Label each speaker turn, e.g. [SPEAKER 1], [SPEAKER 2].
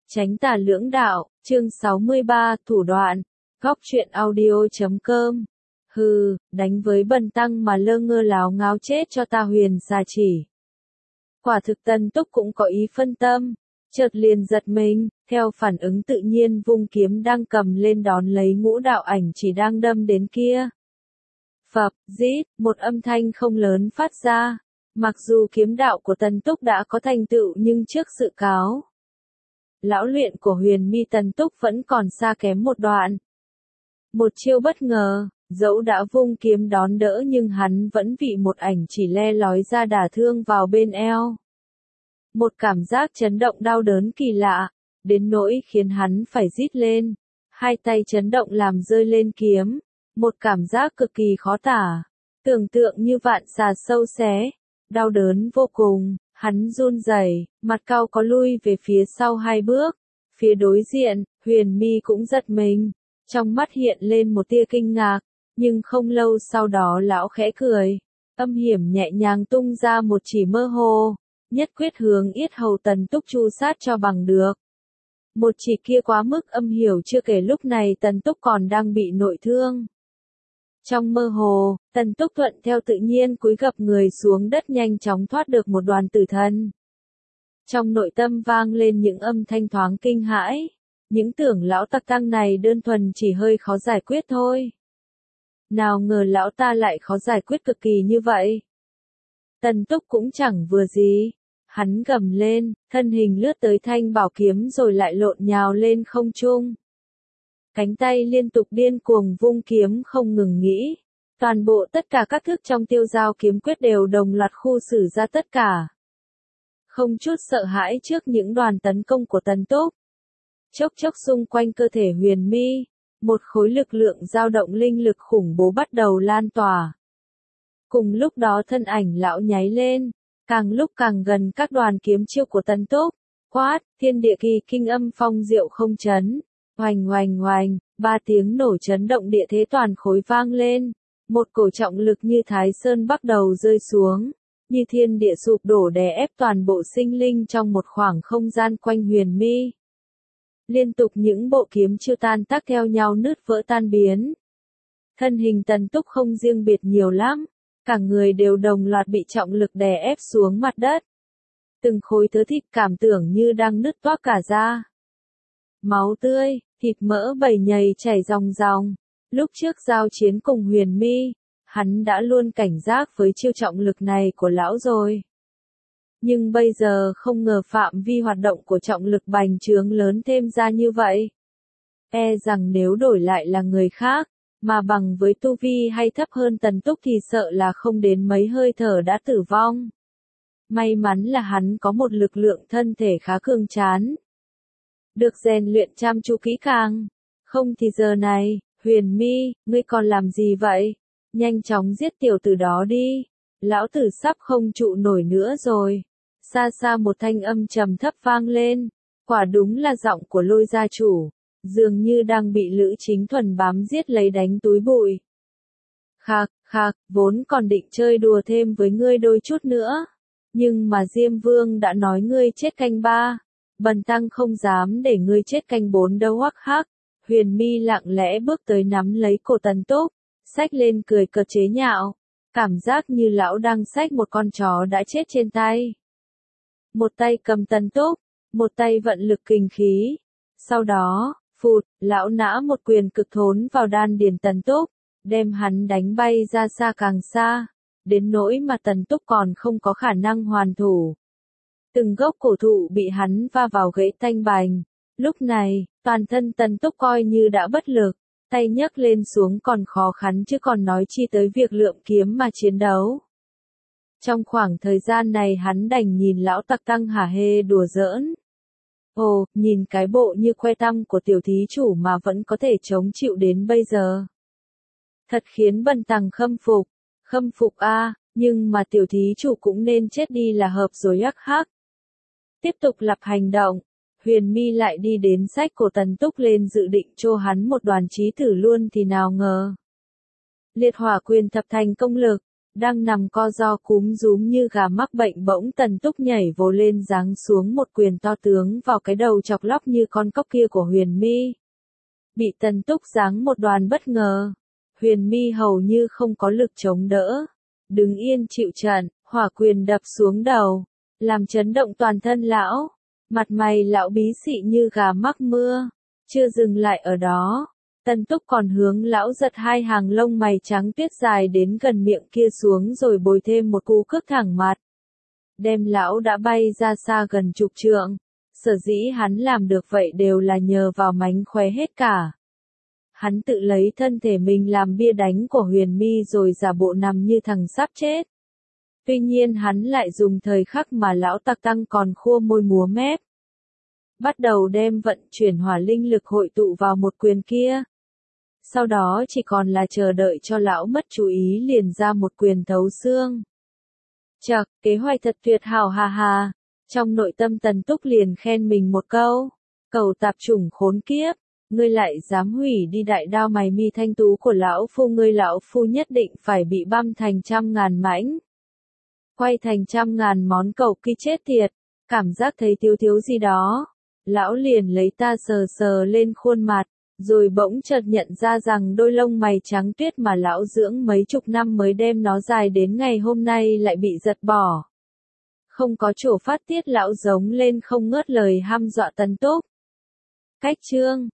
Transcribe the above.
[SPEAKER 1] Chánh tà lưỡng đạo, chương 63, thủ đoạn, góc truyện audio.com. Hừ, đánh với bần tăng mà lơ ngơ láo ngáo chết cho ta huyền xà chỉ. Quả thực Tân Túc cũng có ý phân tâm, chợt liền giật mình, theo phản ứng tự nhiên vung kiếm đang cầm lên đón lấy ngũ đạo ảnh chỉ đang đâm đến kia. Phập, rít, một âm thanh không lớn phát ra, mặc dù kiếm đạo của Tân Túc đã có thành tựu nhưng trước sự cáo lão luyện của Huyền Mi Tân Túc vẫn còn xa kém một đoạn. Một chiêu bất ngờ, dẫu đã vung kiếm đón đỡ nhưng hắn vẫn bị một ảnh chỉ le lói ra đả thương vào bên eo. Một cảm giác chấn động đau đớn kỳ lạ, đến nỗi khiến hắn phải rít lên, hai tay chấn động làm rơi lên kiếm, một cảm giác cực kỳ khó tả, tưởng tượng như vạn xà sâu xé, đau đớn vô cùng. Hắn run rẩy, mặt cau có lui về phía sau hai bước. Phía đối diện, Huyền Mi cũng giật mình, trong mắt hiện lên một tia kinh ngạc, nhưng không lâu sau đó lão khẽ cười, âm hiểm nhẹ nhàng tung ra một chỉ mơ hồ, nhất quyết hướng yết hầu Tần Túc chu sát cho bằng được. Một chỉ kia quá mức âm hiểu chưa kể lúc này Tần Túc còn đang bị nội thương. Trong mơ hồ, Tần Túc thuận theo tự nhiên cúi gập người xuống đất nhanh chóng thoát được một đoàn tử thân. Trong nội tâm vang lên những âm thanh thoáng kinh hãi, những tưởng lão tặc tăng này đơn thuần chỉ hơi khó giải quyết thôi. Nào ngờ lão ta lại khó giải quyết cực kỳ như vậy. Tần Túc cũng chẳng vừa gì, hắn gầm lên, thân hình lướt tới thanh bảo kiếm rồi lại lộn nhào lên không trung. Cánh tay liên tục điên cuồng vung kiếm không ngừng nghỉ. Toàn bộ tất cả các thức trong tiêu giao kiếm quyết đều đồng loạt khu xử ra tất cả. Không chút sợ hãi trước những đoàn tấn công của Tần Túc. Chốc chốc xung quanh cơ thể Huyền Mi, một khối lực lượng dao động linh lực khủng bố bắt đầu lan tỏa. Cùng lúc đó thân ảnh lão nháy lên, càng lúc càng gần các đoàn kiếm chiêu của Tần Túc. Quát, thiên địa kỳ kinh âm phong diệu không chấn. Hoành hoành hoành, ba tiếng nổ chấn động địa thế toàn khối vang lên, một cổ trọng lực như Thái Sơn bắt đầu rơi xuống, như thiên địa sụp đổ đè ép toàn bộ sinh linh trong một khoảng không gian quanh Huyền Mi. Liên tục những bộ kiếm chiêu tan tác theo nhau nứt vỡ tan biến. Thân hình Tần Túc không riêng biệt nhiều lắm, cả người đều đồng loạt bị trọng lực đè ép xuống mặt đất. Từng khối thớ thịt cảm tưởng như đang nứt toác cả ra. Máu tươi, thịt mỡ bầy nhầy chảy ròng ròng. Lúc trước giao chiến cùng Huyền Mi, hắn đã luôn cảnh giác với chiêu trọng lực này của lão rồi. Nhưng bây giờ không ngờ phạm vi hoạt động của trọng lực bành trướng lớn thêm ra như vậy. E rằng nếu đổi lại là người khác, mà bằng với tu vi hay thấp hơn Tần Túc thì sợ là không đến mấy hơi thở đã tử vong. May mắn là hắn có một lực lượng thân thể khá cường tráng. Được rèn luyện chăm chú kỹ càng. Không thì giờ này, Huyền Mi, ngươi còn làm gì vậy? Nhanh chóng giết tiểu tử đó đi. Lão tử sắp không trụ nổi nữa rồi. Xa xa một thanh âm trầm thấp vang lên. Quả đúng là giọng của Lôi gia chủ. Dường như đang bị Lữ Chính Thuần bám giết lấy đánh túi bụi. Khạc, khạc, vốn còn định chơi đùa thêm với ngươi đôi chút nữa. Nhưng mà Diêm Vương đã nói ngươi chết canh 3. Bần tăng không dám để ngươi chết canh 4 đâu hoắc hắc. Huyền Mi lặng lẽ bước tới nắm lấy cổ Tần Túc, xách lên cười cợt chế nhạo, cảm giác như lão đang xách một con chó đã chết trên tay. Một tay cầm Tần Túc, một tay vận lực kinh khí. Sau đó, phụt, lão nã một quyền cực thốn vào đan điền Tần Túc, đem hắn đánh bay ra xa càng xa, đến nỗi mà Tần Túc còn không có khả năng hoàn thủ. Từng gốc cổ thụ bị hắn va vào gãy tanh bành. Lúc này, toàn thân Tần Túc coi như đã bất lực, tay nhấc lên xuống còn khó khăn chứ còn nói chi tới việc lượm kiếm mà chiến đấu. Trong khoảng thời gian này hắn đành nhìn lão tặc tăng hả hê đùa giỡn. Ồ, nhìn cái bộ như que tăm của tiểu thí chủ mà vẫn có thể chống chịu đến bây giờ. Thật khiến bần tăng khâm phục a, nhưng mà tiểu thí chủ cũng nên chết đi là hợp rồi hắc hắc. Tiếp tục lập hành động, Huyền Mi lại đi đến xách cổ Tần Túc lên dự định cho hắn một đoàn chí thử luôn thì nào ngờ. Liệt hỏa quyền thập thành công lực, Đang nằm co ro cúm rúm như gà mắc bệnh bỗng Tần Túc nhảy vồ lên giáng xuống một quyền to tướng vào cái đầu chọc lóc như con cóc kia của Huyền My. Bị Tần Túc giáng một đòn bất ngờ. Huyền My hầu như không có lực chống đỡ. Đứng yên chịu trận, hỏa quyền đập xuống đầu. Làm chấn động toàn thân lão. Mặt mày lão bí xị như gà mắc mưa. Chưa dừng lại ở đó. Tần Túc còn hướng lão giật hai hàng lông mày trắng tuyết dài đến gần miệng kia xuống rồi bồi thêm một cú cước thẳng mặt. Đem lão đã bay ra xa gần chục trượng. Sở dĩ hắn làm được vậy đều là nhờ vào mánh khóe hết cả. Hắn tự lấy thân thể mình làm bia đánh của Huyền My rồi giả bộ nằm như thằng sắp chết. Tuy nhiên hắn lại dùng thời khắc mà lão tặc tăng còn khua môi múa mép. Bắt đầu đem vận chuyển hỏa linh lực hội tụ vào một quyền kia. Sau đó chỉ còn là chờ đợi cho lão mất chú ý liền ra một quyền thấu xương. Chậc, kế hoạch thật tuyệt hảo hà hà. Trong nội tâm Tần Túc liền khen mình một câu. Cầu tạp chủng khốn kiếp. Ngươi lại dám hủy đi đại đao mày mi thanh tú của lão phu, ngươi lão phu nhất định phải bị băm thành trăm ngàn mảnh. Quay thành trăm ngàn món cầu kỳ chết tiệt. Cảm giác thấy thiếu thiếu gì đó. Lão liền lấy ta sờ sờ lên khuôn mặt. Rồi bỗng chợt nhận ra rằng đôi lông mày trắng tuyết mà lão dưỡng mấy chục năm mới đem nó dài đến ngày hôm nay lại bị giật bỏ. Không có chỗ phát tiết lão giống lên không ngớt lời hăm dọa Tần Túc. Cách chương